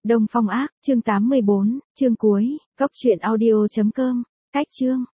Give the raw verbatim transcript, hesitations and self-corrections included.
Đông Phong Ác, chương tám mươi bốn, chương cuối, cốc truyện audio chấm com, cách chương.